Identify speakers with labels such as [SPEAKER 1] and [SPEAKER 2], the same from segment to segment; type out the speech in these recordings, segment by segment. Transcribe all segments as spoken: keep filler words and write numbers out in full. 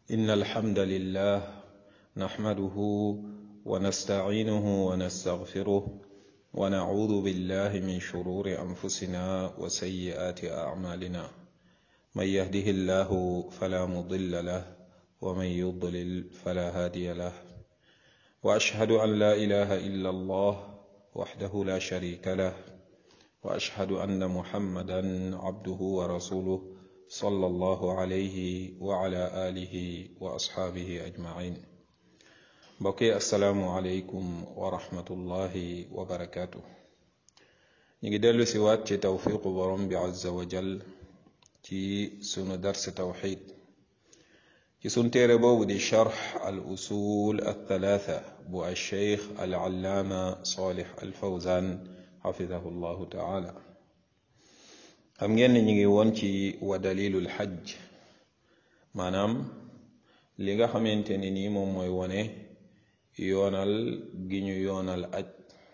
[SPEAKER 1] إن الحمد لله نحمده ونستعينه ونستغفره ونعوذ بالله من شرور أنفسنا وسيئات أعمالنا من يهده الله فلا مضل له ومن يضلل فلا هادي له وأشهد أن لا إله إلا الله وحده لا شريك له وأشهد أن محمدا عبده ورسوله صلى الله عليه وعلى آله وأصحابه أجمعين بقي السلام عليكم ورحمة الله وبركاته نجدل سوات توفيق برم عز وجل في سن درس توحيد في سن تيربو دي شرح الأصول الثلاثة بو الشيخ العلامة صالح الفوزان حفظه الله تعالى xam ngeen ne ñu ngi woon ci wa dalilul xajj maanaam li nga xamante ni nii moom mooy wone yoonal gi ñu yoonal aj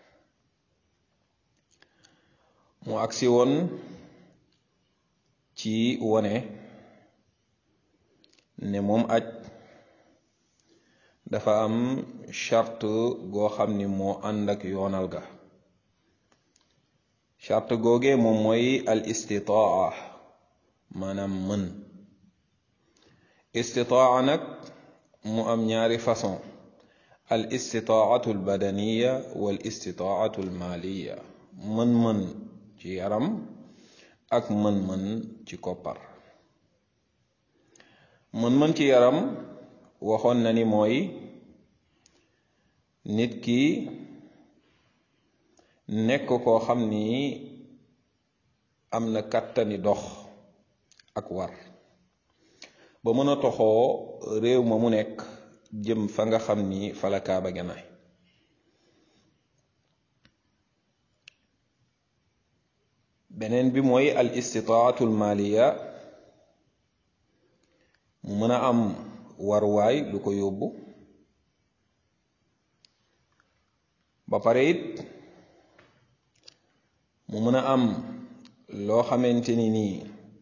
[SPEAKER 1] mu agsi woon ci wone ne moom aj dafa am charte goo xam ni moo ànd ak yoonal ga charte googee moom mooy al istitaa maanaam mën istitaa nag mu am ñaari façon al istitaatu al badaniya wal istitaatu al maliya mën-mën ci yaram ak mën-mën ci koppar mën-mën ci yaram waxoon na ni mooy nit ki nekk koo xam ni am na kàttani dox ak war ba mën a toxoo réew ma mu nekk jëm fa nga xam ni fa la kaaba ga ne beneen bi mooy al istitaatul maliya mu mën a am waruwaay lu ko yóbbu ba pare it mu mën a am loo xamante ni nii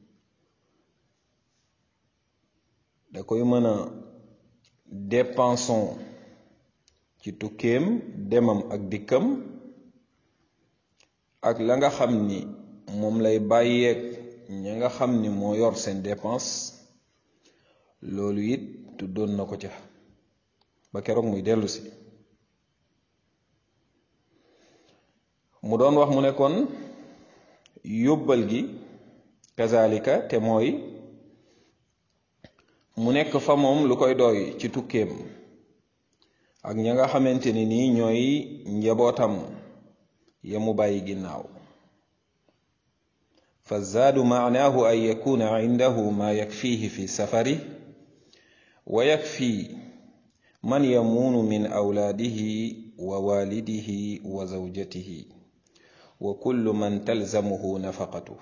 [SPEAKER 1] da koy mën a dépenson ci tukkeem demam ak dikkam ak la nga xam ni moom lay bàyyeeg ña nga xam ni moo yor seen dépense loolu it tuddoon na ko ca ba keroog muy dellu si mu doon wax mu ne kon yóbbal gi kazalika te mooy mu nekk fa moom lu koy doy ci tukkeem ak ña nga xamante ni nii ñooy njabootam ya mu bàyyi ginnaaw fa zaadu maanaahu an yakuna indahu ma yakfihi fi safari wa yakfi man yamuunu min awlaadihi wa waalidihi wa zawjatihi wa kullu man talzamuhu nafaqatuhu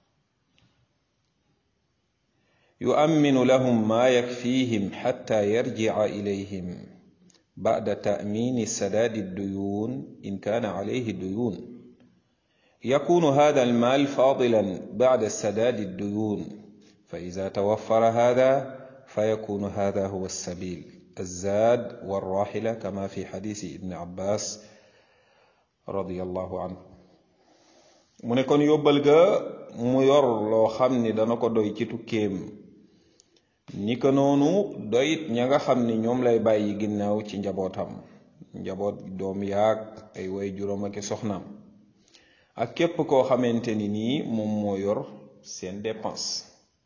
[SPEAKER 1] yu'amminu lahum ma yakfihim hatta yarji'a ilayhim ba'da ta'mini sadadi ad-duyun in kana alayhi duyun yakunu hadha al-mal fadilan ba'da sadadi ad-duyun fa idha tawaffara hadha fayakunu hadha huwa as-sabil az-zad war-rahila kama fi hadith ibn Abbas radiyallahu anhu mu ne kon yóbbal ga mu yor loo xam ni dana ko doy ci tukkeem ni ko noonu doyit ña nga xam ni ñoom lay bàyyi ginnaaw ci njabootam njaboot doom yaag ay way juróom ak soxnaam ak képp koo xamante ni nii moom moo yor seen dépense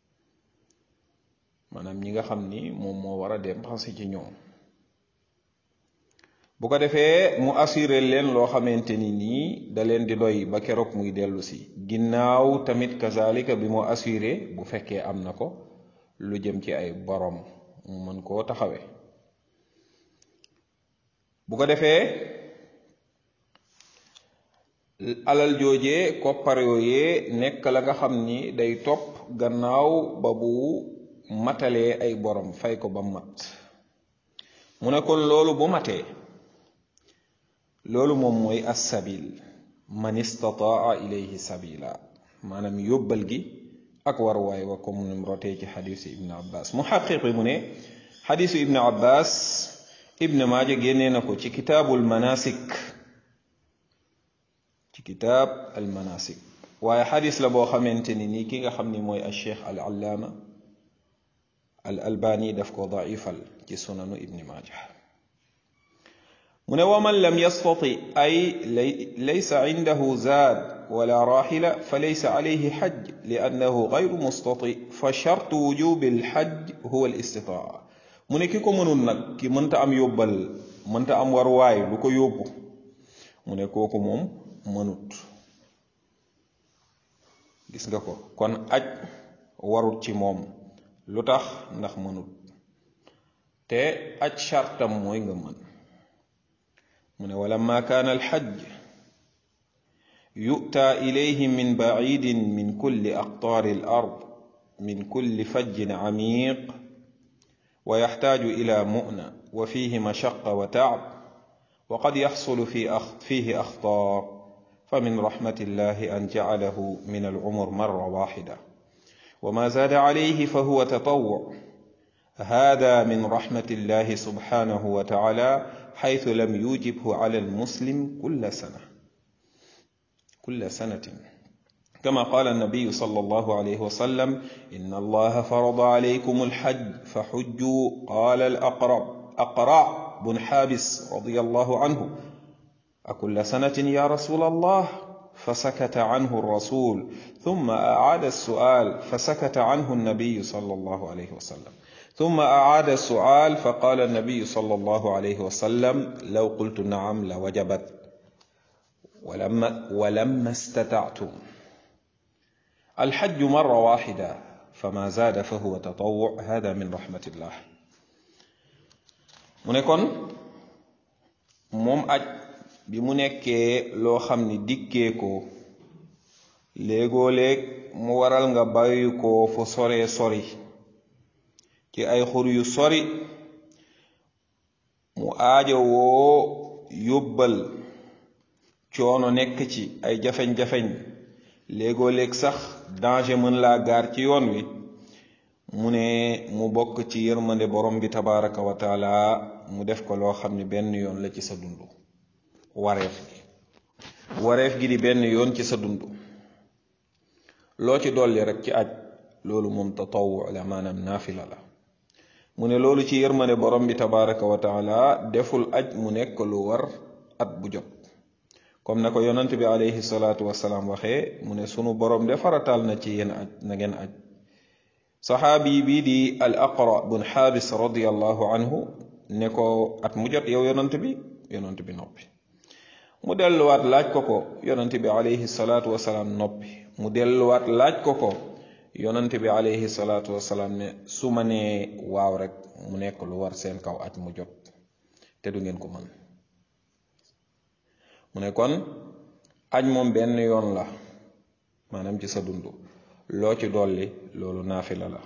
[SPEAKER 1] maanaam ñi nga xam ni moom moo war a dépense ci ñoom bu ko defee mu assuré leen loo xamante ni nii da leen di doy ba keroog muy dellu si ginnaaw tamit kazalika bi mu assuré bu fekkee am na ko lu jëm ci ay borom mu mën koo taxawe bu ko defee alal joojee koppar yooyee nekk la nga xam ni day topp gannaaw ba bu matalee ay borom fay ko ba mat mu ne kon loolu bu matee loolu moom mooy as-sabil man istataa ilayhi sabila maanaam yóbbal gi ak war waay wa comme nim rotee ci xadiis ibn Abbas muhaqiq bi mu ne xadisu ibnu abbas ibnu maaja génnee na ko ci kitaabul manasik ci kitaab al manasik waaye xadis la boo xamante ni nii ki nga xam ni mooy al cheikh al allaama al albani daf ko daifal ci sunanu ibni maaja mu ne waman lam yastati ay laysa indahu zaad wala raxila fa laysa alayhi xaj li annahu gayru mustati fa chartu wujubi alxaj huwa alistitaa mu ne ki ko mënul nag ki mënta am yóbbal mënta am warwaay lu ko yóbbu mu ne kooku moom mënut gis nga ko kon aj warut ci moom lu tax ndax mënut te aj chartam mooy nga mën mu ne walamma kaana alxaj yu'taa ilayhi min bacidin min kulli aqtaari alard min kulli fajjin camiiq wa yaxtaaju ila mu'na wa fiihi mashaqa wa tacb wa qad yaxsulu fiihi axtaar fa min raxmatillahi an jacalahu min alcumur marra waaxida wa ma zaada calayhi fa huwa tatawwuc hada min raxmatillahi subxaanahu wa tacaala حيث لم يوجبه على المسلم كل سنة كل سنة كما قال النبي صلى الله عليه وسلم إن الله فرض عليكم الحج فحجوا قال الأقرع أقرع بن حابس رضي الله عنه أكل سنة يا رسول الله فسكت عنه الرسول ثم أعاد السؤال فسكت عنه النبي صلى الله عليه وسلم ثم أعاد السؤال فقال النبي صلى الله عليه وسلم لو قلت نعم لوجبت ولما, ولما استطعتم الحج مرة واحدة فما زاد فهو تطوع هذا من رحمة الله mu ne kon moom aj bi mu nekkee loo xam ni dikkee ko léegoo léeg mu waral nga bàyyi ko fu soree sori ci ay xur yu sori mu aajo woo yóbbal coono nekk ci ay jafeñ-jafeñ léegoo léeg sax danger mën laa gaar ci yoon wi mu ne mu bokk ci yërmande borom bi tabaraka wa taala mu def ko loo xam ni benn yoon la ci sa dund wareef gi wareef gi di benn yoon ci sa dund loo ci dolli rek ci aj loolu moom tatawwu la maanaam naafila la mu ne loolu ci yërmande borom bi tabaraka wa taala deful aj mu nekk lu war at bu jot comme na ko yonent bi alayhi salaatu wasalaam waxee mu ne sunu borom de faratal na ci yéen aj na ngeen aj saxaabi bii di al aqra bun xaabis radiallahu anhu ne ko at mu jot yow yonent bi yonent bi noppi mu delluwaat laaj ko ko yonent bi alayhi salaatu wasalaam noppi mu delluwaat laaj ko ko yonent bi alayhi salaatu wasalaam ne su ma nee waaw rek mu nekk lu war seen kaw at mu jot te du ngeen ko mën mu ne kon aj moom benn yoon la maanaam ci sa dund loo ci dolli loolu naafila la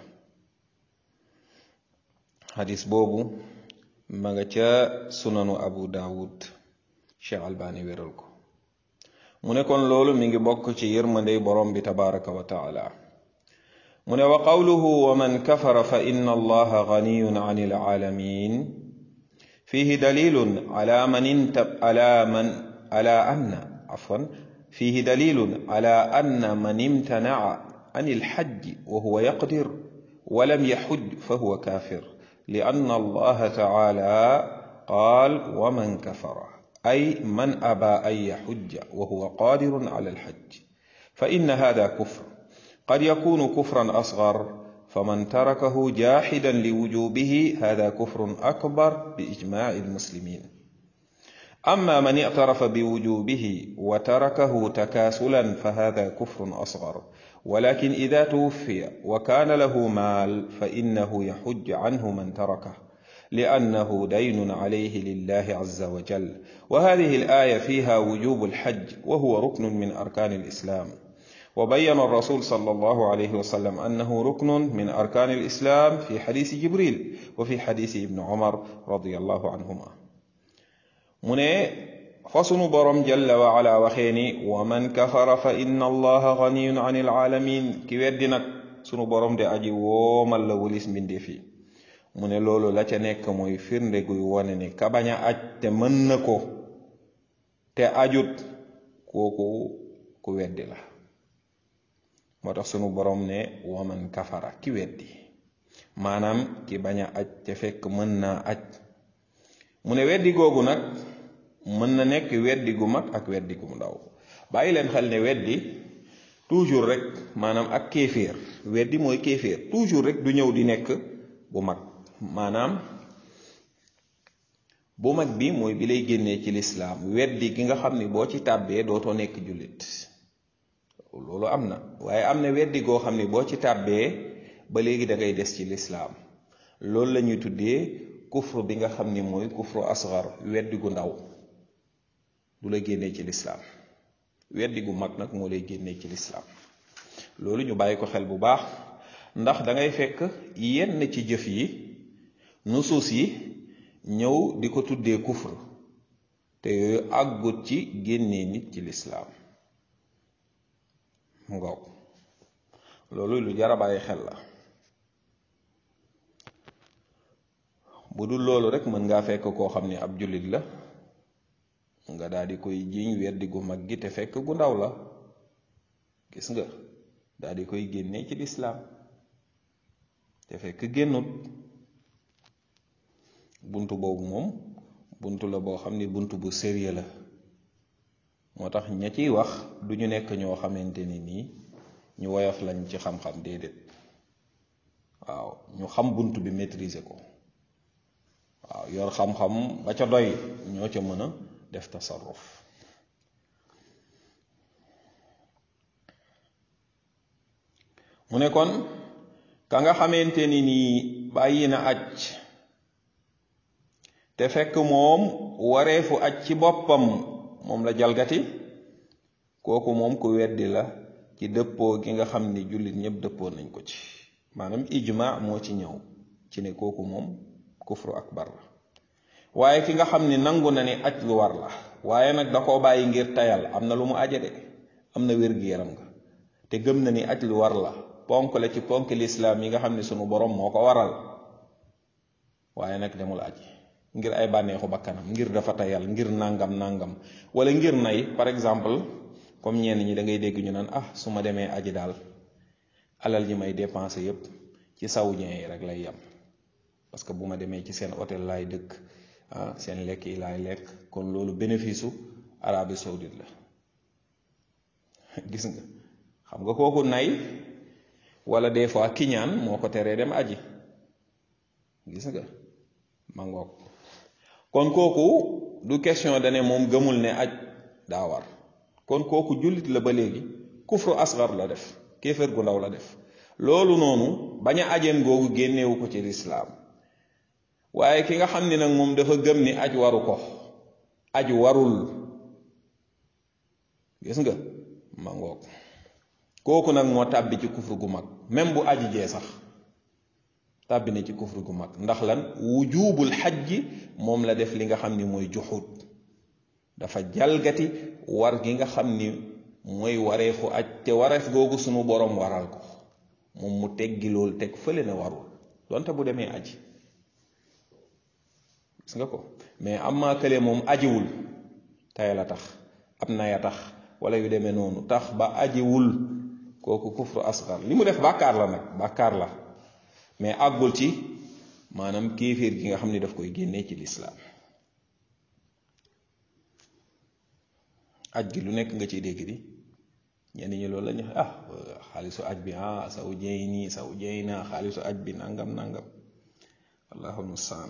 [SPEAKER 1] xadis boobu ma nga ca sunanu abu daawud cheikh albani wéral ko mu ne kon loolu mi ngi bokk ci yërmandey borom bi tabaraka wa taala mu ne wa qawluhu wa man kafara fa inna allaha ganiyun an ilaalamin fihi dalilun ala man intab ala man ala anna afwan fihi dalilun ala anna man imtana'a عن الحج وهو يقدر ولم يحج فهو كافر لأن الله تعالى قال ومن كفر أي من أبى أن يحج وهو قادر على الحج فإن هذا كفر قد يكون كفرا أصغر فمن تركه جاحدا لوجوبه هذا كفر أكبر بإجماع المسلمين أما من اعترف بوجوبه وتركه تكاسلا فهذا كفر أصغر ولكن إذا توفي وكان له مال فإنه يحج عنه من تركه لأنه دين عليه لله عز وجل وهذه الآية فيها وجوب الحج وهو ركن من أركان الإسلام وبين الرسول صلى الله عليه وسلم أنه ركن من أركان الإسلام في حديث جبريل وفي حديث ابن عمر رضي الله عنهما من فصن برم جل وعلا وخيني ومن كفر فإن الله غني عن العالمين كي ودنا سنو برم دي أجي ومال لوليس من دي في mu ne loolu la ca nekk mooy firnde guy wane ni ka bañ a aj te mën na ko te ajut kooku ku weddi la. moo tax sunu borom ne waman kafara ki weddi maanaam ki bañ a aj te fekk mën naa aj. mu ne weddi googu nag mën na nekk weddi gu mag ak weddi gu ndaw. bàyyi leen xel ne weddi toujours rek maanaam ak kéeféer weddi mooy kéeféer toujours rek du ñëw di nekk bu mag. maanaam bu mag bi mooy bi lay génnee ci lislaam weddi gi nga xam ni boo ci tàbbee dootoo nekk jullit loolu am na. waaye am na weddi goo xam ni boo ci tàbbee ba léegi da ngay des ci lislaam loolu la ñuy tuddee kufru bi nga xam ni mooy kufru asgar weddi gu ndaw du la génnee ci lislaam. weddi gu mag nag moo lay génnee ci lislaam. loolu ñu bàyyi ko xel bu baax ndax da ngay fekk yenn ci jëf yi nusuus yi ñëw di ko tuddee kufr te yooyu àggut ci génnee nit ci lislaam. ngoog loolu lu jar a bàyyi xel la. bu dul loolu rek mën ngaa fekk koo xam ni ab jullit la nga daal di koy jiiñ weddi gu mag gi te fekk gu ndaw la. gis nga daal di koy génnee ci lislaam te fekk génnut. buntu boobu moom buntu la boo xam ni buntu bu sérieux la. moo tax ña ciy wax du ñu nekk ñoo xamante ni nii ñu woyof lañ ci xam-xam déedéet. waaw ñu xam buntu bi maîtriser ko. waaw yor xam-xam ba ca doy ñoo ca mën a def tasarruf. mu ne kon ka nga xamante ni nii bàyyi na aj te fekk moom wareefu aj ci boppam moom la jalgati kooku moom ku weddi la ci dëppoo gi nga xam ni jullit ñëpp dëppoo nañ ko ci. maanaam ijma moo ci ñëw ci ne kooku moom kufru akbar la. waaye ki nga xam ni nangu na ni aj lu war la waaye nag da koo bàyyi ngir tayal am na lu mu aje de am na wér-gu-yaram nga te gëm na ni aj lu war la ponk la ci ponk lislaam yi nga xam ne sunu borom moo ko waral waaye nag demul aji ngir ay bànneexu bakkanam ngir dafa tayal ngir nangam nangam wala ngir nay. par exemple comme ñenn ñi da ngay dégg ñu naan ah su ma demee aji daal alal ji may dépensé yépp ci saoudien yi rek lay yem parce que bu ma demee ci seen hôtel laay dëkk ah seen lekk yi laay lekk kon loolu bénéfice u Arabie Saoudite la. gis nga xam nga kooku nay wala des fois kiñaan moo ko teree dem aji. gis nga ma ngoog kon kooku du question dane moom gëmul ne aj daa war kon kooku jullit la ba léegi kufru asgar la def kéefër gu ndaw la def. loolu noonu bañ a ajeen googu génnewu ko ci lislaam. waaye ki nga xam ni nag moom dafa gëm ni aj waru ko aj warul gis nga ma ngoog kooku nag moo tàbbi ci kufru gu mag même bu aji jee sax tàbbi na ci kufru gu mag. ndax lan wujubul xajji moom la def li nga xam ni mooy juxud dafa jalgati war gi nga xam ni mooy wareefu aj te wareef googu sunu borom waral ko moom mu teggi loolu teg fële na warul donte bu demee aji. gis nga ko mais am maa kële moom ajiwul tay la tax ab naya tax wala yu demee noonu tax ba ajiwul kooku kufru asgar li mu def bàkkaar la nag bàkkaar la mais àggul ci maanaam kéeféer gi nga xam ni daf koy génnee ci lislaam. aj gi lu nekk nga ciy dégg di ñenn ñi loolu la ñu ah xaalisu aj bi ah saw jeey nii saw jeey naa xaalisu aj bi nangam nangam allahul mustaan.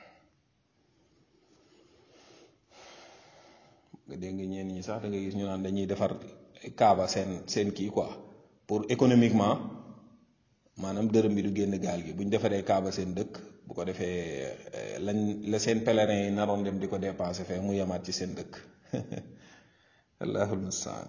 [SPEAKER 1] nga dégg ñenn ñi sax da nga gis ñu naan dañuy defar kaaba seen seen kii quoi pour économiquement maanaam dërëm bi du génn gaal gi bu ñu defaree kaaba seen dëkk bu ko defee lañ la seen pèlerin yi naroon dem di ko dépenser fee mu yemaat ci seen dëkk allahul mustaan.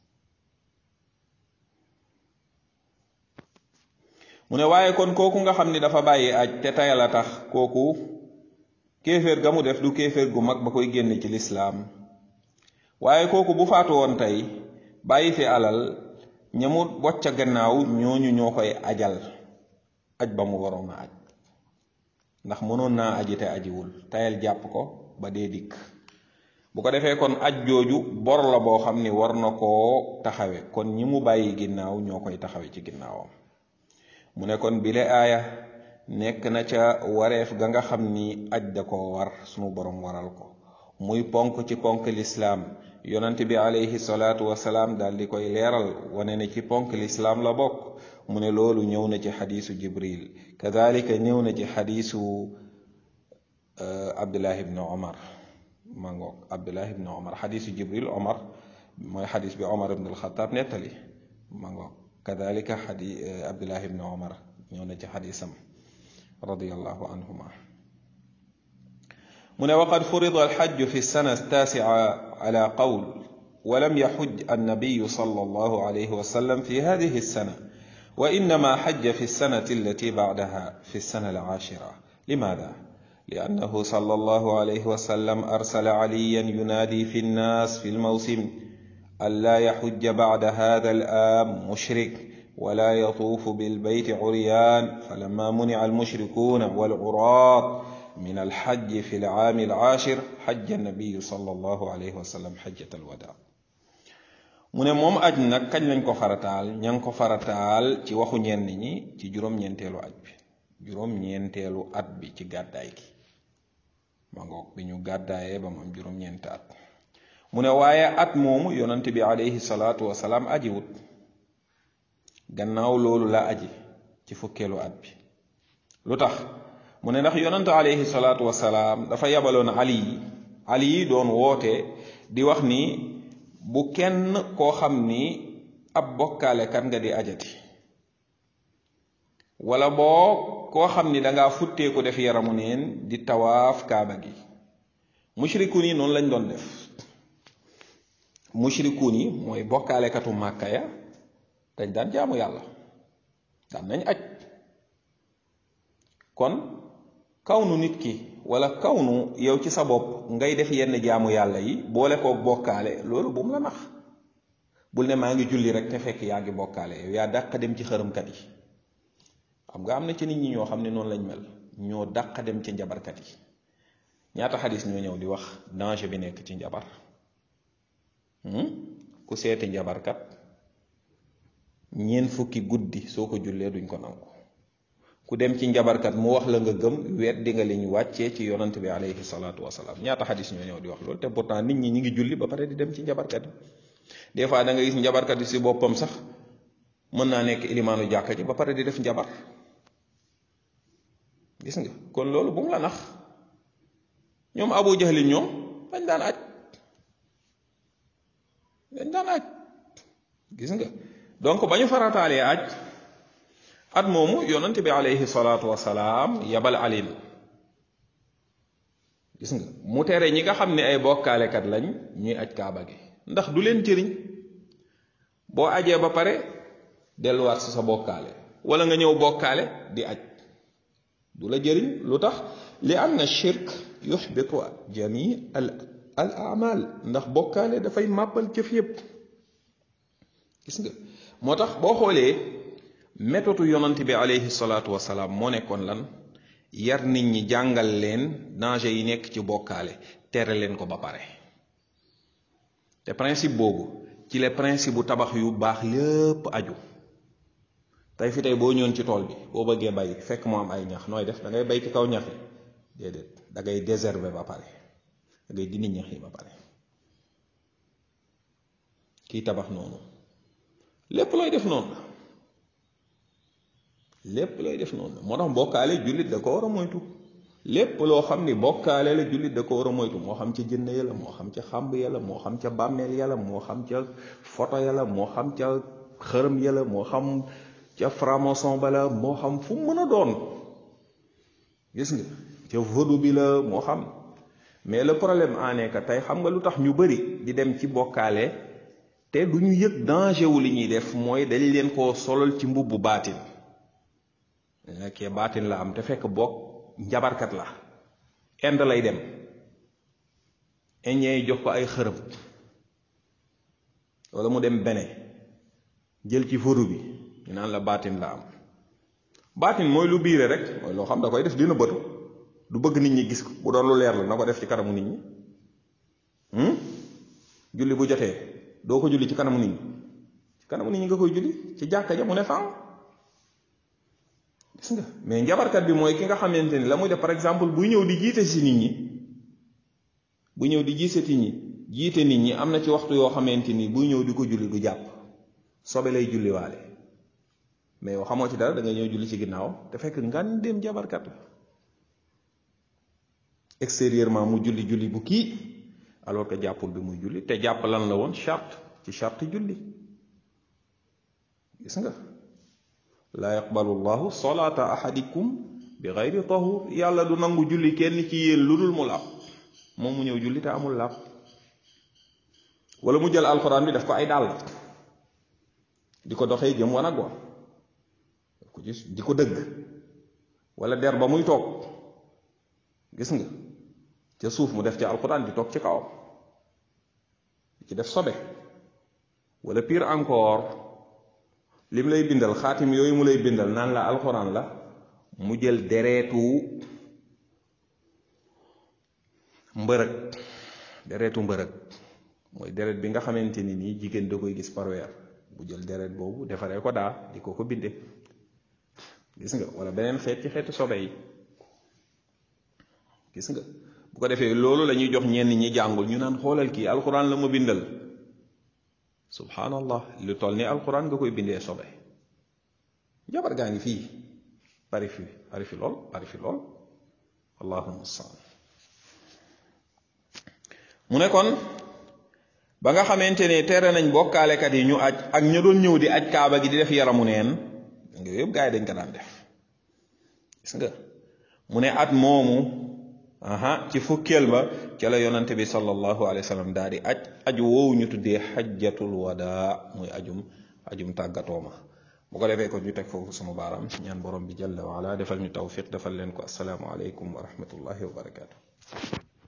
[SPEAKER 1] mu ne waaye kon kooku nga xam ni dafa bàyyi aj te tayal a tax kooku kéeféer ga mu def du kéeféer gu mag ba koy génne ci lislaam. waaye kooku bu faatu woon tey bàyyi fi alal ñamu bocca gannaaw ñooñu ñoo koy ajal aj ba mu waroon a aj. ndax mënoon naa aji te ajiwul tayal jàpp ko ba dee dikk bu ko defee kon aj jooju bor la boo xam ni war na koo taxawe kon ñi mu bàyyi ginnaaw ñoo koy taxawe ci ginnaawam mu ne kon bile aaya nekk na ca wareef ga nga xam ni aj da koo war sunu borom waral ko muy ponk ci ponk lislaam yonent bi alayhi salaatu wasalaam daal di koy leeral wane ne ci ponk lislaam la bokk mu ne loolu ñëw na ci xadiisu jibril kadalika ñëw na ci xadiisu abdullah ibn omar ma ngoog abdullah ibn omar xadiisu jibril omar mooy xadiis bi omar ibn alxataab nettali ma ngoog kadalika xadi abdullah ibn omar ñëw na ci xadiisam radiyallahu anhuma من وقد فرض الحج في السنة التاسعة على قول ولم يحج النبي صلى الله عليه وسلم في هذه السنة وإنما حج في السنة التي بعدها في السنة العاشرة لماذا؟ لأنه صلى الله عليه وسلم أرسل عليا ينادي في الناس في الموسم ألا يحج بعد هذا الآم مشرك ولا يطوف بالبيت عريان فلما منع المشركون والعراة من الحج في العام العاشر حج النبي صلى الله عليه وسلم حجة الوداع من موم اج نك كاج نكو فراتال ñang ko faratal ci waxu ñenn ñi ci juroom ñentelu aj bi juroom ñentelu at bi ci gaday gi ma ngok bi ñu gadayé ba am juroom ñent at mu ne waaye at moomu yonante bi alayhi salatu wasalaam aji wut gannaaw loolu la aji ci fukkeelu at bi lu tax mu ne ndax yonante alayhi salaatu wasalaam dafa yabaloon ali ali doon woote di wax ni bu kenn koo xam ni ab bokkaale kat nga di ajati wala boo koo xam ni dangaa futteeku def yaramu neen di tawaaf kaaba gi mushrikuun yi noonu lañ doon def mushrikuun yi mooy bokkaale katu màkka ya dañ daan jaamu yàlla daan nañ aj kon kawnu nit ki wala kawnu yow ci sa bopp ngay def yenn jaamu yàlla yi boole koog bokkaale loolu bu mu la nax bul ne maa ngi julli rek te fekk yaa ngi bokkaale yow yaa dàq dem ci xërëmkat yi xam nga am na ci nit ñi ñoo xam ne noonu lañ mel ñoo dàq dem ci njabarkat yi ñaata xadis ñoo ñëw di wax danger bi nekk ci njabar ku seeti njabarkat ñeent fukki guddi soo ko jullee duñ ko nangu ku dem ci njabarkat mu wax la nga gëm weddi nga li ñu wàccee ci yonante bi alayhi salaatu wasalaam ñaata xadis ñoo ñëw di wax loolu te pourtant nit ñi ñi ngi julli ba pare di dem ci njabarkat yi des fois da nga gis njabarkat yi si boppam sax mën naa nekk ilimaanu jàkka ji ba pare di def njabar gis nga kon loolu bu mu la nax ñoom abu jahlin ñoom dañ daan aj dañ daan aj gis nga donc ba ñu farataalee aj at moomu yonante bi alayhi salaatu wasalaam yabal alin gis nga mu tere ñi nga xam ne ay bokkaalekat lañ ñuy aj kaaba gi ndax du leen jëriñ boo ajee ba pare delluwaat si sa bokkaale wala nga ñëw bokkaale di aj du la jëriñ lu tax li anna shirk yuxbitu jami al al amal ndax bokkaale dafay màbbal jëf yépp gis nga moo tax boo xoolee méthode yonante bi alayhi salaatu wasalaam moo nekkoon lan yar nit ñi jàngal leen danger yi nekk ci bokkaale tere leen ko ba pare te principe boobu ci les principe bu tabax yu baax lépp aju tey fi tey boo ñëwoon ci tool bi boo bëggee bay fekk mu am ay ñax nooy def da ngay bay ci kaw ñax yi déedéet da ngay désherber ba pare da ngay dindi ñax yi ba pare kiy tabax noonu lépp looy def noonu la lépp looy def noonu la moo tax bokkaale jullit da ko war a moytu lépp loo xam ni bokkaale la jullit da ko war a moytu moo xam ca jënn ya la moo xam ca xàmb ya la moo xam ca bàmmeel ya la moo xam ca photo ya la moo xam ca xërëm ya la moo xam ca franc-maçon ba la moo xam fu mën a doon gis nga ca vaudou bi la moo xam mais le problème en est que tey xam nga lu tax ñu bari di dem ci bokkaale te du ñu yëg danger wu li ñuy def mooy dañ leen koo solal ci mbubbu baatin nekkee baatin la am te fekk bokk njabarkat la Inde lay dem indien yi jox ko ay xërëm wala mu dem Bénin jël ci vaudou bi ñu naan la baatin la am baatin mooy lu biire rek mooy loo xam da koy def dina bëtu du bëgg nit ñi gis ko bu doon lu leer la na ko def ci kanamu nit ñi julli bu jotee doo ko julli ci kanamu nit ñi ci kanamu nit ñi nga koy julli ci jàkka ja mu ne faaw gis nga. mais njabarkat bi mooy ki nga xamante ni la muy def par exemple buy ñëw di jiite si nit ñi bu ñëw di jiite nit ñi jiite nit ñi am na ci waxtu yoo xamante ni buy ñëw di ko julli du jàpp sobe lay julliwaale mais yow xamoo ci dara da ngay ñëw julli ci ginnaaw te fekk ngan dem jabarkat la extérieurement mu julli julli bu kii alors que jàppul bi muy julli te jàpp lan la woon charte ci charte julli gis nga. laa yaqbalu llahu solata ahadikum bi gayri tahur yàlla du nangu julli kenn ci yéen lu dul mu laab moom mu ñëw julli te amul laab wala mu jël alxuraan bi daf ko ay dàll di ko doxee jëm wan ak wa ko gis di ko dëgg wala der ba muy toog gis nga ca suuf mu def ci alxuraan di toog ci kawam di ci def sobe wala pire encore lim lay bindal xaatim yooyu mu lay bindal naan la alxuraan la mu jël dereetu mbërëg dereetu mbërëg mooy deret bi nga xamante ni nii jigéen da koy gis par weer bu jël deret boobu defaree ko daa di ko ko binde gis nga wala beneen xeet ci xeetu sobe yi gis nga bu ko defee loolu la ñuy jox ñenn ñi jàngul ñu naan xoolal kii alxuraan la ma bindal subhanallah lu toll ni alxuraan nga koy bindee sobe jabar gaa ngi fii bari fi bari fi lool bari fi lool allahumma staan mu ne kon ba nga xamante ne tere nañ bokkaalekat yi ñu aj ak ña doon ñëw di aj kaaba gi di def yaramu neen nga yëpp gaa yi dañ ko daan def gis nga mu ne at moomu aha ci fukkeel ba ca la yonante bi sallallahu alayhi wa sallam daal di aj aju woowu ñu tuddee xajjatul wadaa muy ajum ajum tàggatooma bu ko defee ko ñu teg foofu sunu baaraam ñaan borom bi jalla wa ala defal ñu tawfiq defal leen ko assalaamu aleykum wa rahmatullahi wa barakaatu